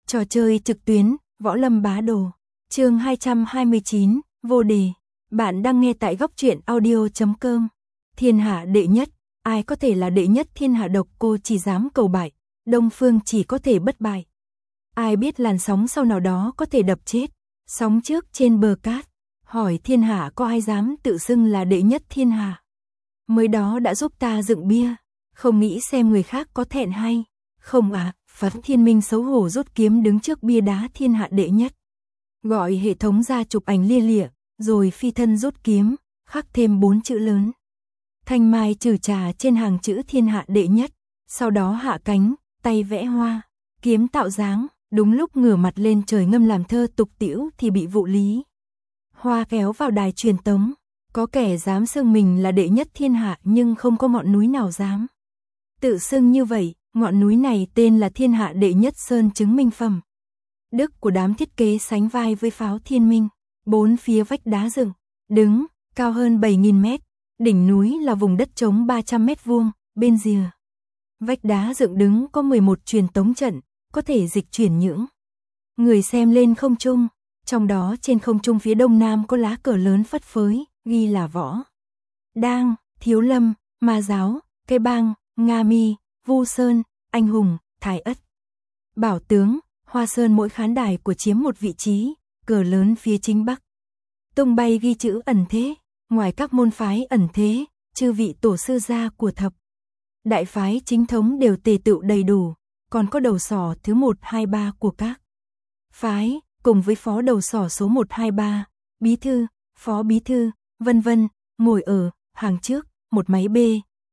Trò chơi trực tuyến, Võ Lâm Bá Đồ. Chương 229, vô đề. Bạn đang nghe tại góc truyện audio.com. Thiên hạ đệ nhất, ai có thể là đệ nhất thiên hạ, độc cô chỉ dám cầu bại, Đông Phương chỉ có thể bất bại. Ai biết làn sóng sau nào đó có thể đập chết sóng trước trên bờ cát. Hỏi thiên hạ có ai dám tự xưng là đệ nhất thiên hạ. Mới đó đã giúp ta dựng bia, không nghĩ xem người khác có thẹn hay không à. Phất Thiên Minh xấu hổ rút kiếm đứng trước bia đá thiên hạ đệ nhất. Gọi hệ thống ra chụp ảnh lia lịa, rồi phi thân rút kiếm, khắc thêm 4 chữ lớn. Thanh mai trừ trà trên hàng chữ thiên hạ đệ nhất, sau đó hạ cánh, tay vẽ hoa, kiếm tạo dáng, đúng lúc ngửa mặt lên trời ngâm làm thơ tục tĩu thì bị Vụ Lý Hoa kéo vào đài truyền tống. Có kẻ dám xưng mình là đệ nhất thiên hạ nhưng không có ngọn núi nào dám tự xưng như vậy. Ngọn núi này tên là thiên hạ đệ nhất sơn chứng minh phẩm đức của đám thiết kế sánh vai với Pháo Thiên Minh. Bốn phía vách đá dựng đứng cao hơn 7.000 mét, đỉnh núi là vùng đất trống 300 mét vuông, bên rìa vách đá dựng đứng có 11 truyền tống trận, có thể dịch chuyển những người xem lên không trung. Trong đó trên không trung phía đông nam có lá cờ lớn phất phới, ghi là Võ Đang, Thiếu Lâm, Ma Giáo, Cây Bang, Nga Mi, Vu Sơn, Anh Hùng, Thái Ất, Bảo Tướng, Hoa Sơn. Mỗi khán đài của chiếm một vị trí, cờ lớn phía chính bắc tung bay ghi chữ ẩn thế. Ngoài các môn phái ẩn thế, chư vị tổ sư gia của thập đại phái chính thống đều tề tựu đầy đủ, còn có đầu sỏ thứ 1, 2, 3 của các phái, cùng với phó đầu sỏ số 1, 2, 3, bí thư, phó bí thư, vân vân, ngồi ở hàng trước, một máy B,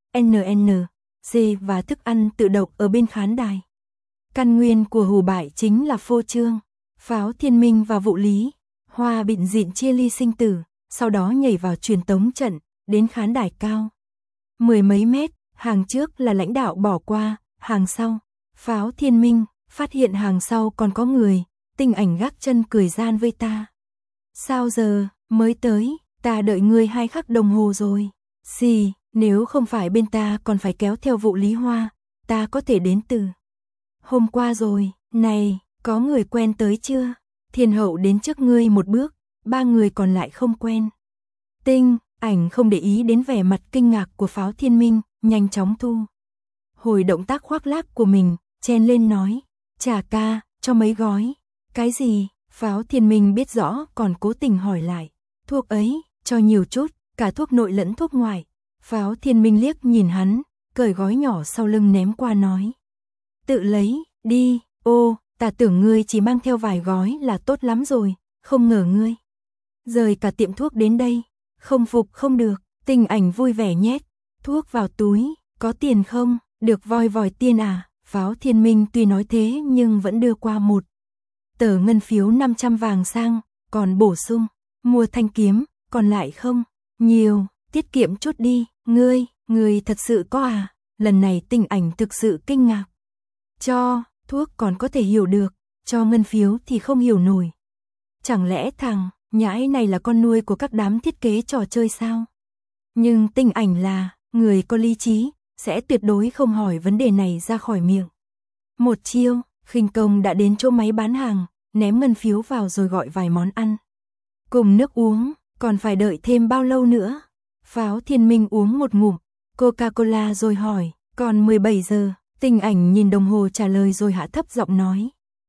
NN, C và thức ăn tự động ở bên khán đài. Căn nguyên của hù bại chính là phô trương. Pháo Thiên Minh và Vụ Lý Hoa bịn dịn chia ly sinh tử, sau đó nhảy vào truyền tống trận, đến khán đài cao 10 mấy mét, hàng trước là lãnh đạo bỏ qua, hàng sau. Pháo Thiên Minh phát hiện hàng sau còn có người, Tinh Ảnh gác chân cười gian với ta. Sao giờ mới tới, ta đợi ngươi 2 khắc đồng hồ rồi. Xì, nếu không phải bên ta còn phải kéo theo Vụ Lý Hoa, ta có thể đến từ hôm qua rồi. Này, có người quen tới chưa? Thiên hậu đến trước ngươi một bước, 3 người còn lại không quen. Tinh Ảnh không để ý đến vẻ mặt kinh ngạc của Pháo Thiên Minh, nhanh chóng thu hồi động tác khoác lác của mình, chen lên nói, Trà ca, cho mấy gói. Cái gì? Pháo Thiên Minh biết rõ còn cố tình hỏi lại. Thuốc ấy, cho nhiều chút, cả thuốc nội lẫn thuốc ngoài. Pháo Thiên Minh liếc nhìn hắn, cởi gói nhỏ sau lưng ném qua nói, tự lấy đi. Ô, ta tưởng ngươi chỉ mang theo vài gói là tốt lắm rồi, không ngờ ngươi rời cả tiệm thuốc đến đây. Không phục không được. Tinh Ảnh vui vẻ nhét thuốc vào túi. Có tiền không? Được voi vòi tiền à? Pháo Thiên Minh tuy nói thế nhưng vẫn đưa qua một tờ ngân phiếu 500 vàng sang, còn bổ sung mua thanh kiếm, còn lại không nhiều, tiết kiệm chút đi. Ngươi thật sự có à? Lần này Tinh Ảnh thực sự kinh ngạc. Cho thuốc còn có thể hiểu được, cho ngân phiếu thì không hiểu nổi. Chẳng lẽ thằng nhãi này là con nuôi của các đám thiết kế trò chơi sao? Nhưng Tinh Ảnh là người có lý trí, sẽ tuyệt đối không hỏi vấn đề này ra khỏi miệng. Một chiêu, khinh công đã đến chỗ máy bán hàng, ném ngân phiếu vào rồi gọi vài món ăn cùng nước uống. Còn phải đợi thêm bao lâu nữa? Pháo Thiên Minh uống một ngụm Coca-Cola rồi hỏi, còn 17 giờ. Tinh Ảnh nhìn đồng hồ trả lời rồi hạ thấp giọng nói,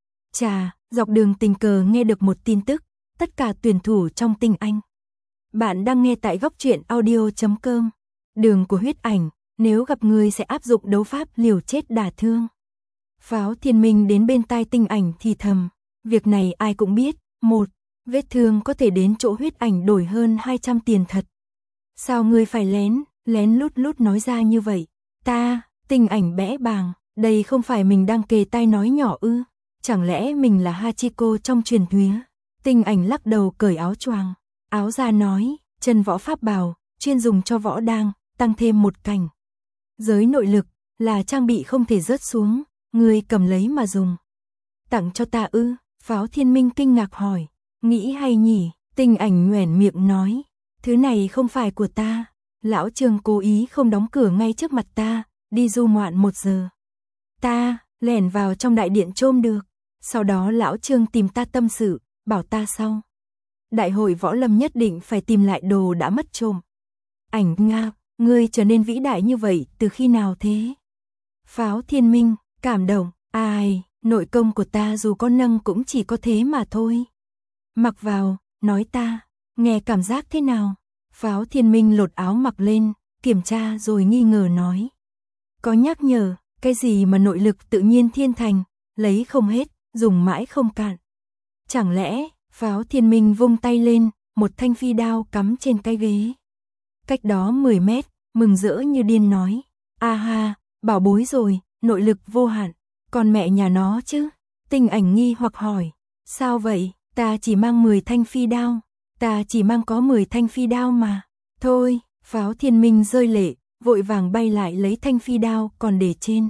dọc đường tình cờ nghe được một tin tức, tất cả tuyển thủ trong Tinh Anh. Bạn đang nghe tại góc truyện audio.com. Đường của huyết ảnh, nếu gặp người sẽ áp dụng đấu pháp liều chết đả thương. Pháo Thiên Minh đến bên tai Tinh Ảnh thì thầm, việc này ai cũng biết, một vết thương có thể đến chỗ huyết ảnh đổi hơn 200 tiền thật. Sao ngươi phải lén lút nói ra như vậy? Tinh Ảnh bẽ bàng, đây không phải mình đang kề tai nói nhỏ ư? Chẳng lẽ mình là Hachiko trong truyền thuyết? Tinh Ảnh lắc đầu cởi áo choàng, áo ra nói, chân võ pháp bào, chuyên dùng cho võ đang, tăng thêm một cảnh giới nội lực, là trang bị không thể rớt xuống, ngươi cầm lấy mà dùng. Tặng cho ta ư? Pháo Thiên Minh kinh ngạc hỏi, nghĩ hay nhỉ? Tinh Ảnh nhoẻn miệng nói, thứ này không phải của ta, lão Trương cố ý không đóng cửa ngay trước mặt ta, đi du ngoạn 1 giờ. Ta lẻn vào trong đại điện trôm được. Sau đó lão Trương tìm ta tâm sự, bảo ta sau đại hội võ lâm nhất định phải tìm lại đồ đã mất trộm. Ảnh Nga, ngươi trở nên vĩ đại như vậy từ khi nào thế? Pháo Thiên Minh, cảm động, ai, nội công của ta dù có nâng cũng chỉ có thế mà thôi. Mặc vào, nói ta, nghe cảm giác thế nào? Pháo Thiên Minh lột áo mặc lên, kiểm tra rồi nghi ngờ nói. Có nhắc nhở, cái gì mà nội lực tự nhiên thiên thành, lấy không hết, dùng mãi không cạn. Chẳng lẽ, Pháo Thiên Minh vung tay lên, một thanh phi đao cắm trên cái ghế. Cách đó 10 mét, mừng rỡ như điên nói. A ha, bảo bối rồi, nội lực vô hạn, còn mẹ nhà nó chứ? Tinh Ảnh nghi hoặc hỏi. Sao vậy, ta chỉ mang 10 thanh phi đao, ta chỉ mang có 10 thanh phi đao mà. Thôi, Pháo Thiên Minh rơi lệ, vội vàng bay lại lấy thanh phi đao còn để trên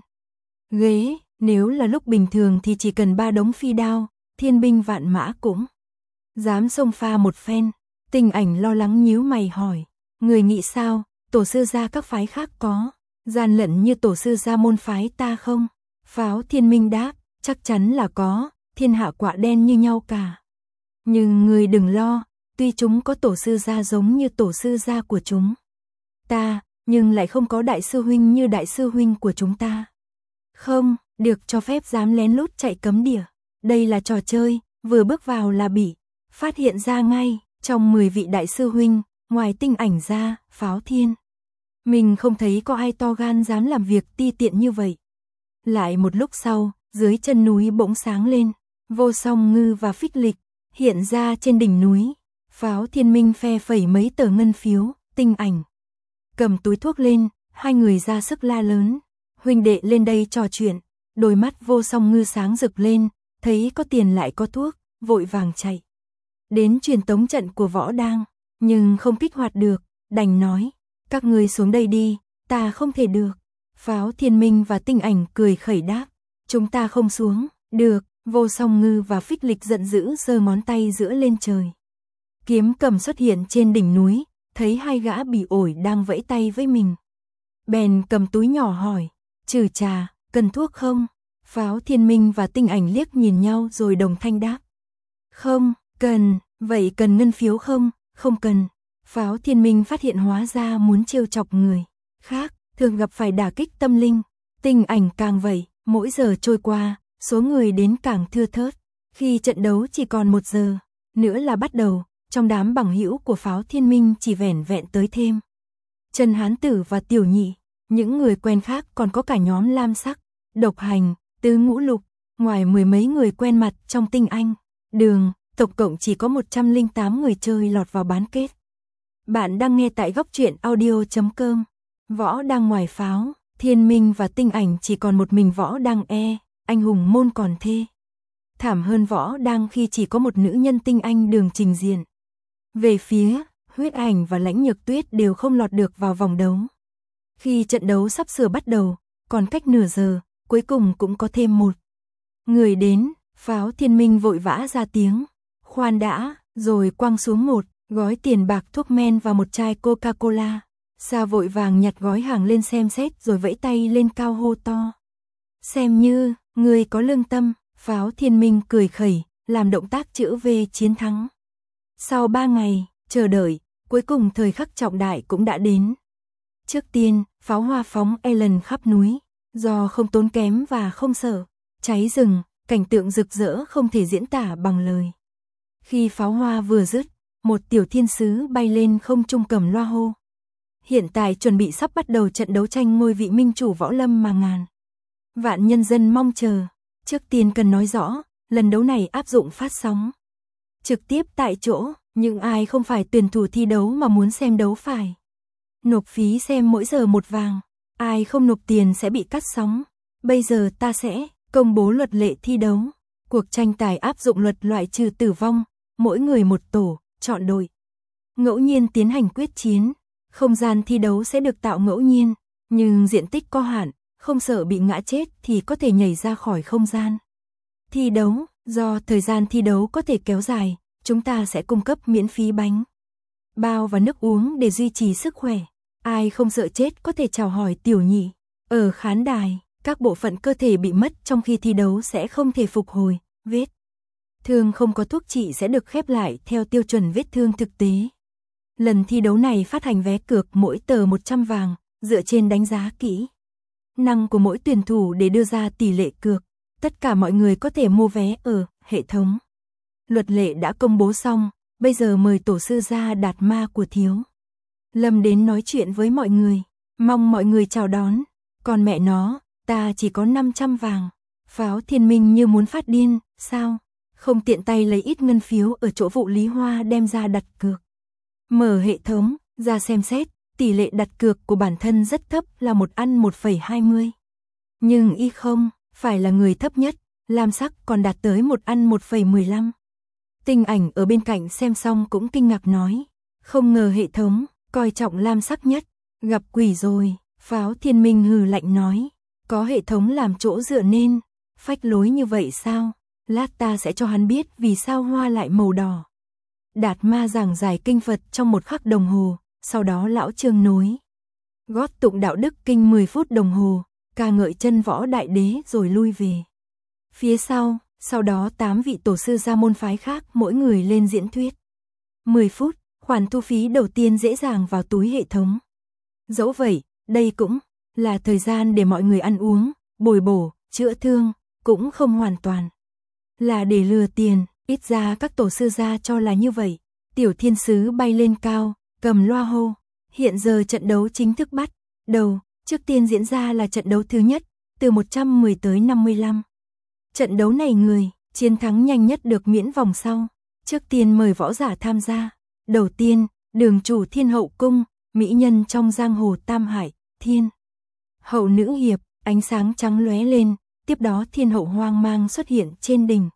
ghế. Nếu là lúc bình thường thì chỉ cần 3 đống phi đao, thiên binh vạn mã cũng dám xông pha một phen. Tinh Ảnh lo lắng nhíu mày hỏi. Người nghĩ sao, tổ sư gia các phái khác có gian lận như tổ sư gia môn phái ta không? Pháo Thiên Minh đáp, chắc chắn là có, thiên hạ quạ đen như nhau cả. Nhưng người đừng lo, tuy chúng có tổ sư gia giống như tổ sư gia của chúng ta, nhưng lại không có đại sư huynh như đại sư huynh của chúng ta. Không, được cho phép dám lén lút chạy cấm địa. Đây là trò chơi, vừa bước vào là bị phát hiện ra ngay. Trong 10 vị đại sư huynh, ngoài Tinh Ảnh ra, Pháo Thiên mình không thấy có ai to gan dám làm việc ti tiện như vậy. Lại một lúc sau, dưới chân núi bỗng sáng lên, Vô Song Ngư và Phích Lịch hiện ra trên đỉnh núi. Pháo Thiên Minh phe phẩy mấy tờ ngân phiếu, Tinh Ảnh cầm túi thuốc lên, hai người ra sức la lớn. Huynh đệ lên đây trò chuyện. Đôi mắt Vô Song Ngư sáng rực lên, thấy có tiền lại có thuốc, vội vàng chạy đến truyền tống trận của Võ Đang, nhưng không kích hoạt được, đành nói, các ngươi xuống đây đi, ta không thể được. Pháo Thiên Minh và Tinh Ảnh cười khẩy đáp, chúng ta không xuống, được. Vô Song Ngư và Phích Lịch giận dữ giơ ngón tay giữa lên trời. Kiếm Cầm xuất hiện trên đỉnh núi, thấy hai gã bị ổi đang vẫy tay với mình. Bèn cầm túi nhỏ hỏi, trừ trà, cần thuốc không? Pháo Thiên Minh và Tinh Ảnh liếc nhìn nhau rồi đồng thanh đáp. Không, cần, vậy cần ngân phiếu không? Không cần. Pháo Thiên Minh phát hiện hóa ra muốn trêu chọc người khác, thường gặp phải đả kích tâm linh. Tinh Ảnh càng vậy, mỗi giờ trôi qua, số người đến càng thưa thớt. Khi trận đấu chỉ còn 1 giờ nữa là bắt đầu, trong đám bằng hữu của Pháo Thiên Minh chỉ vẻn vẹn tới thêm Trần Hán Tử và Tiểu Nhị. Những người quen khác còn có cả nhóm Lam Sắc, Độc Hành, Tứ Ngũ Lục, ngoài 10 mấy người quen mặt trong Tinh Anh Đường, tổng cộng chỉ có 108 người chơi lọt vào bán kết. Bạn đang nghe tại góc truyện audio.com. Võ Đang ngoài Pháo Thiên Minh và Tinh Ảnh chỉ còn một mình Võ Đang anh hùng môn còn thê thảm hơn Võ Đang khi chỉ có một nữ nhân Tinh Anh Đường trình diện. Về phía Huyết Ảnh và Lãnh Nhược Tuyết đều không lọt được vào vòng đấu. Khi trận đấu sắp sửa bắt đầu, còn cách nửa giờ, cuối cùng cũng có thêm một người đến. Pháo Thiên Minh vội vã ra tiếng, khoan đã, rồi quăng xuống một gói tiền bạc thuốc men và một chai Coca-Cola. Sa vội vàng nhặt gói hàng lên xem xét rồi vẫy tay lên cao hô to. Xem như, người có lương tâm. Pháo Thiên Minh cười khẩy, làm động tác chữ V chiến thắng. Sau 3 ngày, chờ đợi, cuối cùng thời khắc trọng đại cũng đã đến. Trước tiên, pháo hoa phóng Ellen khắp núi, do không tốn kém và không sợ cháy rừng, cảnh tượng rực rỡ không thể diễn tả bằng lời. Khi pháo hoa vừa dứt, một tiểu thiên sứ bay lên không trung cầm loa hô. Hiện tại chuẩn bị sắp bắt đầu trận đấu tranh ngôi vị minh chủ võ lâm mà ngàn vạn nhân dân mong chờ. Trước tiên cần nói rõ, lần đấu này áp dụng phát sóng trực tiếp tại chỗ, những ai không phải tuyển thủ thi đấu mà muốn xem đấu phải nộp phí xem mỗi giờ 1 vàng, ai không nộp tiền sẽ bị cắt sóng. Bây giờ ta sẽ công bố luật lệ thi đấu. Cuộc tranh tài áp dụng luật loại trừ tử vong, mỗi người một tổ, chọn đội ngẫu nhiên tiến hành quyết chiến. Không gian thi đấu sẽ được tạo ngẫu nhiên, nhưng diện tích có hạn, không sợ bị ngã chết thì có thể nhảy ra khỏi không gian thi đấu. Do thời gian thi đấu có thể kéo dài, chúng ta sẽ cung cấp miễn phí bánh bao và nước uống để duy trì sức khỏe. Ai không sợ chết có thể chào hỏi Tiểu Nhị. Ở khán đài, các bộ phận cơ thể bị mất trong khi thi đấu sẽ không thể phục hồi, Vết thương không có thuốc trị sẽ được khép lại theo tiêu chuẩn vết thương thực tế. Lần thi đấu này phát hành vé cược mỗi tờ 100 vàng, dựa trên đánh giá kỹ năng của mỗi tuyển thủ để đưa ra tỷ lệ cược. Tất cả mọi người có thể mua vé ở hệ thống. Luật lệ đã công bố xong, bây giờ mời tổ sư gia Đạt Ma của Thiếu Lâm đến nói chuyện với mọi người. Mong mọi người chào đón. Còn mẹ nó, ta chỉ có 500 vàng. Pháo Thiên Minh như muốn phát điên, sao? Không tiện tay lấy ít ngân phiếu ở chỗ vụ Lý Hoa đem ra đặt cược. Mở hệ thống, ra xem xét, tỷ lệ đặt cược của bản thân rất thấp là 1/1,20. Nhưng y không, phải là người thấp nhất, Lam Sắc còn đạt tới 1/1,15. Tinh Ảnh ở bên cạnh xem xong cũng kinh ngạc nói, không ngờ hệ thống coi trọng Lam Sắc nhất, gặp quỷ rồi. Pháo Thiên Minh hừ lạnh nói, có hệ thống làm chỗ dựa nên phách lối như vậy sao? Lát ta sẽ cho hắn biết vì sao hoa lại màu đỏ. Đạt Ma giảng giải kinh Phật trong 1 khắc đồng hồ, sau đó lão Trương nối gót tụng đạo đức kinh 10 phút đồng hồ, ca ngợi chân võ đại đế rồi lui về. Phía sau đó 8 vị tổ sư gia môn phái khác mỗi người lên diễn thuyết. 10 phút, khoản thu phí đầu tiên dễ dàng vào túi hệ thống. Dẫu vậy, đây cũng là thời gian để mọi người ăn uống, bồi bổ, chữa thương, cũng không hoàn toàn là để lừa tiền, ít ra các tổ sư gia cho là như vậy. Tiểu Thiên Sứ bay lên cao, cầm loa hô, hiện giờ trận đấu chính thức bắt đầu. Trước tiên diễn ra là trận đấu thứ nhất, từ 110 tới 55. Trận đấu này người chiến thắng nhanh nhất được miễn vòng sau. Trước tiên mời võ giả tham gia. Đầu tiên, đường chủ Thiên Hậu Cung, mỹ nhân trong giang hồ Tam Hải, Thiên Hậu nữ hiệp, ánh sáng trắng lóe lên, tiếp đó Thiên Hậu hoang mang xuất hiện trên đỉnh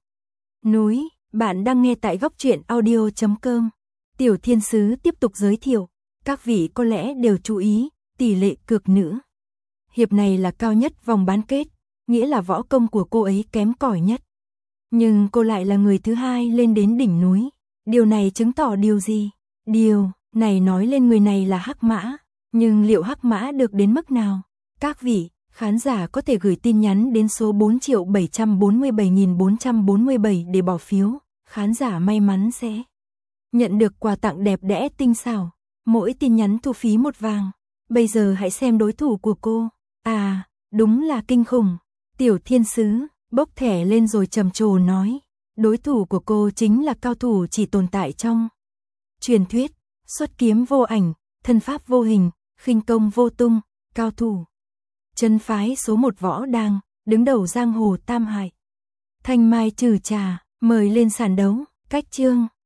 núi. Bạn đang nghe tại góc truyện audio.com. Tiểu Thiên Sứ tiếp tục giới thiệu, các vị có lẽ đều chú ý, tỷ lệ cược nữ hiệp này là cao nhất vòng bán kết, nghĩa là võ công của cô ấy kém cỏi nhất. Nhưng cô lại là người thứ hai lên đến đỉnh núi. Điều này chứng tỏ điều gì? Điều này nói lên người này là Hắc Mã, nhưng liệu Hắc Mã được đến mức nào? Các vị khán giả có thể gửi tin nhắn đến số 4.747.447 để bỏ phiếu. Khán giả may mắn sẽ nhận được quà tặng đẹp đẽ tinh xảo. Mỗi tin nhắn thu phí 1 vàng. Bây giờ hãy xem đối thủ của cô. À, đúng là kinh khủng. Tiểu Thiên Sứ bốc thẻ lên rồi trầm trồ nói, đối thủ của cô chính là cao thủ chỉ tồn tại trong truyền thuyết, xuất kiếm vô ảnh, thân pháp vô hình, khinh công vô tung, cao thủ chân phái số 1 võ đang đứng đầu giang hồ Tam Hải. Thanh Mai Trừ Trà mời lên sàn đấu. Cách chương